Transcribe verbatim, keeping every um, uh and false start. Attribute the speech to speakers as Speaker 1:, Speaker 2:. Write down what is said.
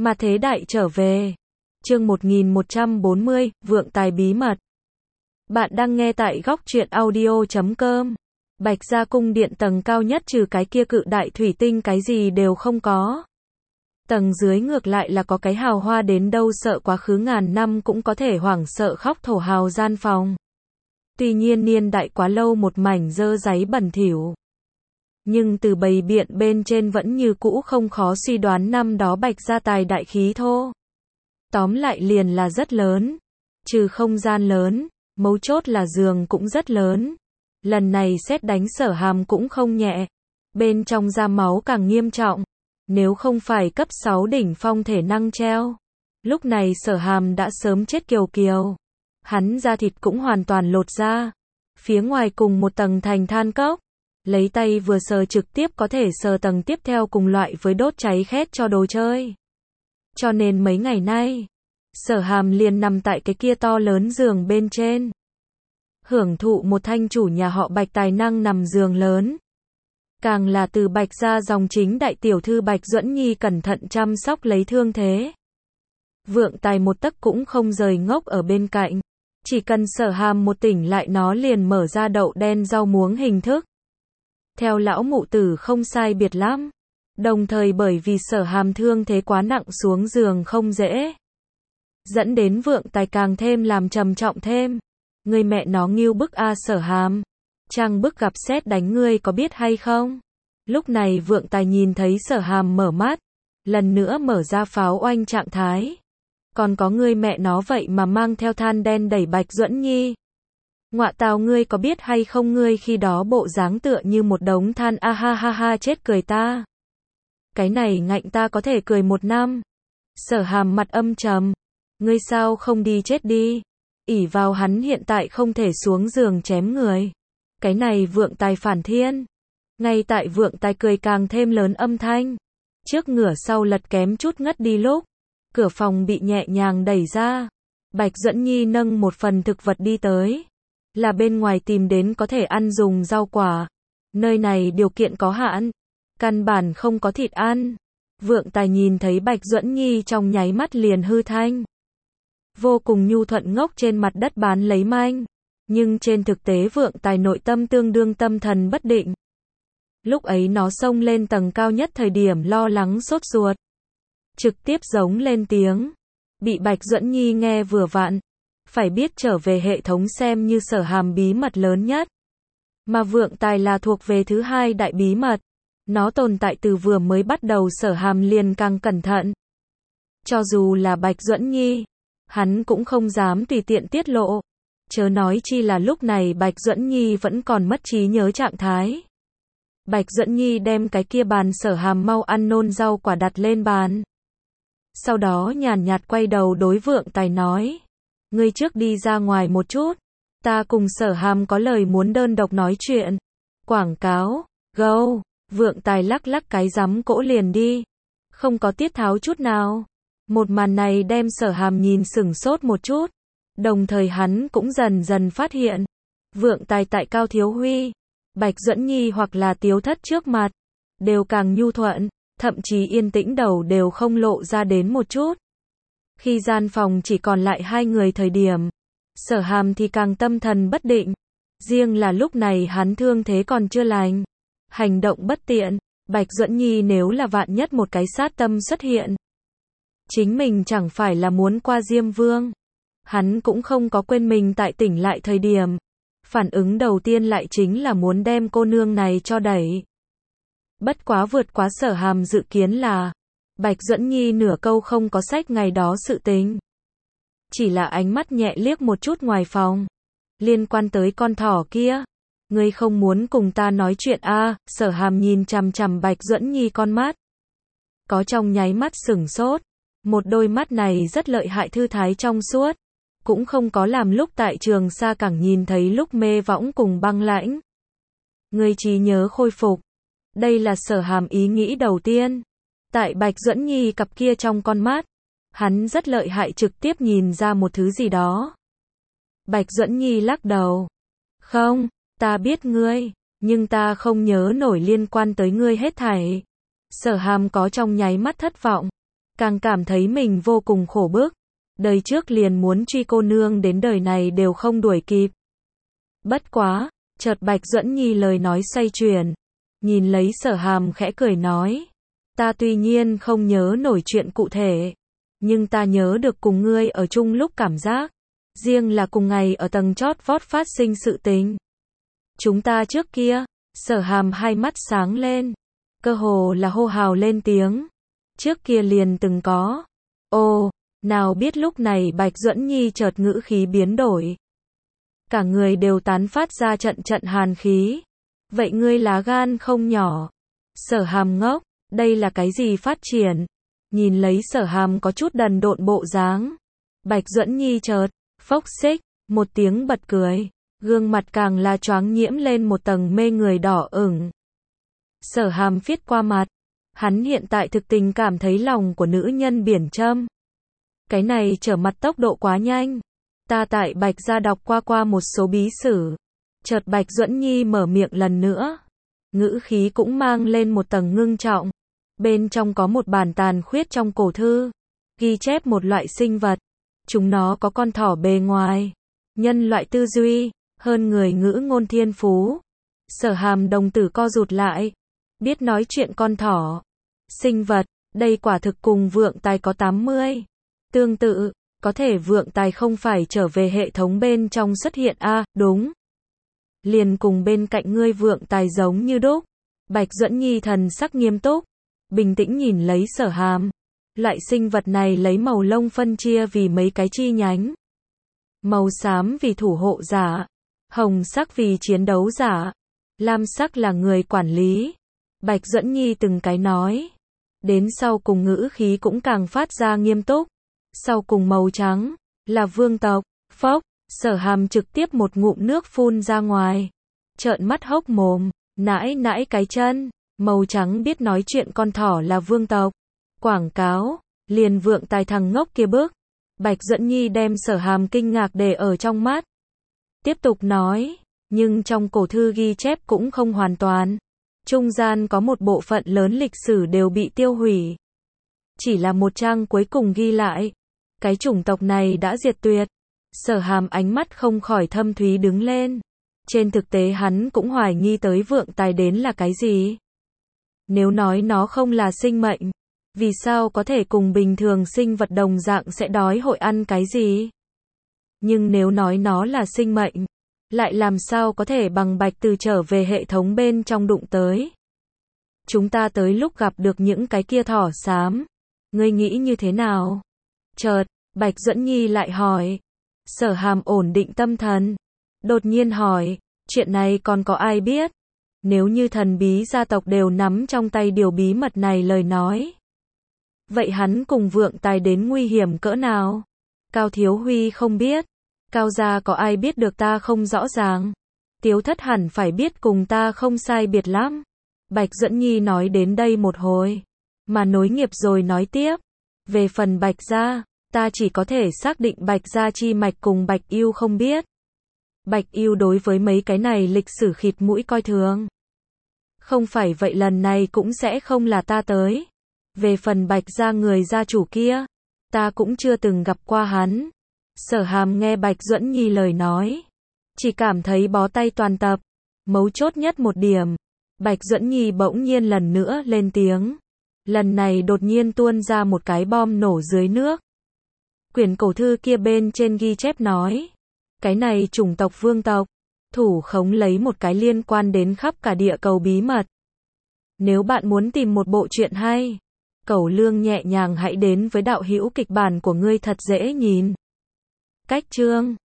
Speaker 1: Mà thế đại trở về. Chương một nghìn một trăm bốn mươi, vượng tài bí mật. Bạn đang nghe tại góc truyện audio chấm com. Bạch Gia cung điện tầng cao nhất trừ cái kia cự đại thủy tinh cái gì đều không có. Tầng dưới ngược lại là có cái hào hoa đến đâu sợ quá khứ ngàn năm cũng có thể hoảng sợ khóc thổ hào gian phòng. Tuy nhiên niên đại quá lâu một mảnh dơ dáy bẩn thỉu. Nhưng từ bày biện bên trên vẫn như cũ không khó suy đoán năm đó Bạch Gia tài đại khí thô. Tóm lại liền là rất lớn. Trừ không gian lớn, mấu chốt là giường cũng rất lớn. Lần này sét đánh Sở Hàm cũng không nhẹ. Bên trong ra máu càng nghiêm trọng. Nếu không phải cấp sáu đỉnh phong thể năng treo. Lúc này Sở Hàm đã sớm chết kiều kiều. Hắn da thịt cũng hoàn toàn lột ra. Phía ngoài cùng một tầng thành than cốc. Lấy tay vừa sờ trực tiếp có thể sờ tầng tiếp theo cùng loại với đốt cháy khét cho đồ chơi. Cho nên mấy ngày nay, Sở Hàm liền nằm tại cái kia to lớn giường bên trên. Hưởng thụ một thanh chủ nhà họ Bạch tài năng nằm giường lớn. Càng là từ Bạch Gia dòng chính đại tiểu thư Bạch Duẫn Nhi cẩn thận chăm sóc lấy thương thế. Vượng tài một tấc cũng không rời ngốc ở bên cạnh. Chỉ cần Sở Hàm một tỉnh lại nó liền mở ra đậu đen rau muống hình thức. Theo lão mụ tử không sai biệt lắm. Đồng thời bởi vì Sở Hàm thương thế quá nặng xuống giường không dễ. Dẫn đến vượng tài càng thêm làm trầm trọng thêm. Người mẹ nó nghiêu bức a Sở Hàm. Trang bức gặp sét đánh ngươi có biết hay không? Lúc này vượng tài nhìn thấy Sở Hàm mở mắt. Lần nữa mở ra pháo oanh trạng thái. Còn có ngươi mẹ nó vậy mà mang theo than đen đẩy Bạch Duẫn Nhi. Ngọa tào ngươi có biết hay không ngươi khi đó bộ dáng tựa như một đống than a ha ha ha chết cười ta. Cái này ngạnh ta có thể cười một năm. Sở Hàm mặt âm trầm. Ngươi sao không đi chết đi. ỷ vào hắn hiện tại không thể xuống giường chém người. Cái này vượng tài phản thiên. Ngay tại vượng tài cười càng thêm lớn âm thanh. Trước ngửa sau lật kém chút ngất đi lúc. Cửa phòng bị nhẹ nhàng đẩy ra. Bạch Duẫn Nhi nâng một phần thực vật đi tới. Là bên ngoài tìm đến có thể ăn dùng rau quả. Nơi này điều kiện có hạn. Căn bản không có thịt ăn. Vượng tài nhìn thấy Bạch Duẫn Nhi trong nháy mắt liền hư thanh. Vô cùng nhu thuận ngốc trên mặt đất bán lấy manh. Nhưng trên thực tế vượng tài nội tâm tương đương tâm thần bất định. Lúc ấy nó xông lên tầng cao nhất thời điểm lo lắng sốt ruột. Trực tiếp giống lên tiếng. Bị Bạch Duẫn Nhi nghe vừa vặn. Phải biết trở về hệ thống xem như Sở Hàm bí mật lớn nhất. Mà vượng tài là thuộc về thứ hai đại bí mật. Nó tồn tại từ vừa mới bắt đầu Sở Hàm liền càng cẩn thận. Cho dù là Bạch Duẫn Nhi, hắn cũng không dám tùy tiện tiết lộ. Chớ nói chi là lúc này Bạch Duẫn Nhi vẫn còn mất trí nhớ trạng thái. Bạch Duẫn Nhi đem cái kia bàn Sở Hàm mau ăn nôn rau quả đặt lên bàn. Sau đó nhàn nhạt quay đầu đối vượng tài nói. Ngươi trước đi ra ngoài một chút. Ta cùng Sở Hàm có lời muốn đơn độc nói chuyện. Quảng cáo, go. Vượng tài lắc lắc cái rắm cỗ liền đi. Không có tiết tháo chút nào. Một màn này đem Sở Hàm nhìn sửng sốt một chút. Đồng thời hắn cũng dần dần phát hiện. Vượng tài tại Cao Thiếu Huy, Bạch Duẫn Nhi hoặc là Tiếu Thất trước mặt. Đều càng nhu thuận. Thậm chí yên tĩnh đầu đều không lộ ra đến một chút. Khi gian phòng chỉ còn lại hai người thời điểm. Sở Hàm thì càng tâm thần bất định. Riêng là lúc này hắn thương thế còn chưa lành. Hành động bất tiện. Bạch Duẫn Nhi nếu là vạn nhất một cái sát tâm xuất hiện. Chính mình chẳng phải là muốn qua Diêm Vương. Hắn cũng không có quên mình tại tỉnh lại thời điểm. Phản ứng đầu tiên lại chính là muốn đem cô nương này cho đẩy. Bất quá vượt quá Sở Hàm dự kiến là. Bạch Duẫn Nhi nửa câu không có sách ngày đó sự tình. Chỉ là ánh mắt nhẹ liếc một chút ngoài phòng. Liên quan tới con thỏ kia. Ngươi không muốn cùng ta nói chuyện a à? Sở Hàm nhìn chằm chằm Bạch Duẫn Nhi con mắt. Có trong nháy mắt sửng sốt. Một đôi mắt này rất lợi hại thư thái trong suốt. Cũng không có làm lúc tại Trường Sa Cảng nhìn thấy lúc mê võng cùng băng lãnh. Ngươi trí nhớ khôi phục. Đây là Sở Hàm ý nghĩ đầu tiên. Tại Bạch Duẫn Nhi cặp kia trong con mắt. Hắn rất lợi hại trực tiếp nhìn ra một thứ gì đó. Bạch Duẫn Nhi lắc đầu. Không, ta biết ngươi. Nhưng ta không nhớ nổi liên quan tới ngươi hết thảy. Sở Hàm có trong nháy mắt thất vọng. càng cảm thấy mình vô cùng khổ bức. Đời trước liền muốn truy cô nương đến đời này đều không đuổi kịp. Bất quá, chợt Bạch Duẫn Nhi lời nói xoay chuyển, nhìn lấy Sở Hàm khẽ cười nói, ta tuy nhiên không nhớ nổi chuyện cụ thể, nhưng ta nhớ được cùng ngươi ở chung lúc cảm giác, riêng là cùng ngày ở tầng chót vót phát sinh sự tình. Chúng ta trước kia, Sở Hàm hai mắt sáng lên, cơ hồ là hô hào lên tiếng, trước kia liền từng có. Ồ, nào biết lúc này Bạch Duẫn Nhi chợt ngữ khí biến đổi. Cả người đều tán phát ra trận trận hàn khí. Vậy ngươi lá gan không nhỏ. Sở Hàm ngốc, đây là cái gì phát triển? Nhìn lấy Sở Hàm có chút đần độn bộ dáng. Bạch Duẫn Nhi chợt, phốc xích, một tiếng bật cười. Gương mặt càng là choáng nhiễm lên một tầng mê người đỏ ửng. Sở Hàm viết qua mặt. Hắn hiện tại thực tình cảm thấy lòng của nữ nhân biển châm. Cái này trở mặt tốc độ quá nhanh. Ta tại Bạch gia đọc qua qua một số bí sử. Chợt Bạch Duẫn Nhi mở miệng lần nữa. Ngữ khí cũng mang lên một tầng ngưng trọng. Bên trong có một bản tàn khuyết trong cổ thư. Ghi chép một loại sinh vật. Chúng nó có con thỏ bề ngoài. Nhân loại tư duy. Hơn người ngữ ngôn thiên phú. Sở Hàm đồng tử co rụt lại. Biết nói chuyện con thỏ. Sinh vật. Đây quả thực cùng vượng tài có tám mươi. Tương tự. Có thể vượng tài không phải trở về hệ thống bên trong xuất hiện a à, đúng. Liền cùng bên cạnh ngươi vượng tài giống như đúc. Bạch Duẫn Nhi thần sắc nghiêm túc. Bình tĩnh nhìn lấy Sở Hàm. Loại sinh vật này lấy màu lông phân chia vì mấy cái chi nhánh. Màu xám vì thủ hộ giả. Hồng sắc vì chiến đấu giả. Lam sắc là người quản lý. Bạch Duẫn Nhi từng cái nói. Đến sau cùng ngữ khí cũng càng phát ra nghiêm túc. Sau cùng màu trắng, là vương tộc. Phốc, Sở Hàm trực tiếp một ngụm nước phun ra ngoài. Trợn mắt hốc mồm, nãi nãi cái chân. Màu trắng biết nói chuyện con thỏ là vương tộc. Quảng cáo, liền vượng tài thằng ngốc kia bước. Bạch Duẫn Nhi đem Sở Hàm kinh ngạc để ở trong mắt. Tiếp tục nói, nhưng trong cổ thư ghi chép cũng không hoàn toàn. Trung gian có một bộ phận lớn lịch sử đều bị tiêu hủy. Chỉ là một trang cuối cùng ghi lại. Cái chủng tộc này đã diệt tuyệt. Sở Hàm ánh mắt không khỏi thâm thúy đứng lên. Trên thực tế hắn cũng hoài nghi tới vượng tài đến là cái gì. Nếu nói nó không là sinh mệnh, vì sao có thể cùng bình thường sinh vật đồng dạng sẽ đói hội ăn cái gì? Nhưng nếu nói nó là sinh mệnh, lại làm sao có thể bằng Bạch Từ trở về hệ thống bên trong đụng tới? Chúng ta tới lúc gặp được những cái kia thỏ xám. Ngươi nghĩ như thế nào? Chợt, Bạch Duẫn Nhi lại hỏi. Sở Hàm ổn định tâm thần. Đột nhiên hỏi, chuyện này còn có ai biết? Nếu như thần bí gia tộc đều nắm trong tay điều bí mật này lời nói. Vậy hắn cùng vượng tài đến nguy hiểm cỡ nào? Cao Thiếu Huy không biết. Cao gia có ai biết được ta không rõ ràng. Tiếu Thất hẳn phải biết cùng ta không sai biệt lắm. Bạch Duẫn Nhi nói đến đây một hồi. Mà nối nghiệp rồi nói tiếp. Về phần Bạch gia, ta chỉ có thể xác định Bạch gia chi mạch cùng Bạch Yêu không biết. Bạch Yêu đối với mấy cái này lịch sử khịt mũi coi thường. Không phải vậy lần này cũng sẽ không là ta tới. Về phần Bạch gia người gia chủ kia, ta cũng chưa từng gặp qua hắn. Sở Hàm nghe Bạch Duẫn Nhi lời nói, chỉ cảm thấy bó tay toàn tập. Mấu chốt nhất một điểm, Bạch Duẫn Nhi bỗng nhiên lần nữa lên tiếng. Lần này đột nhiên tuôn ra một cái bom nổ dưới nước. Quyển cổ thư kia bên trên ghi chép nói, cái này chủng tộc vương tộc, thủ khống lấy một cái liên quan đến khắp cả địa cầu bí mật. Nếu bạn muốn tìm một bộ truyện hay, Cẩu Lương nhẹ nhàng hãy đến với đạo hữu kịch bản của ngươi thật dễ nhìn. Cách chương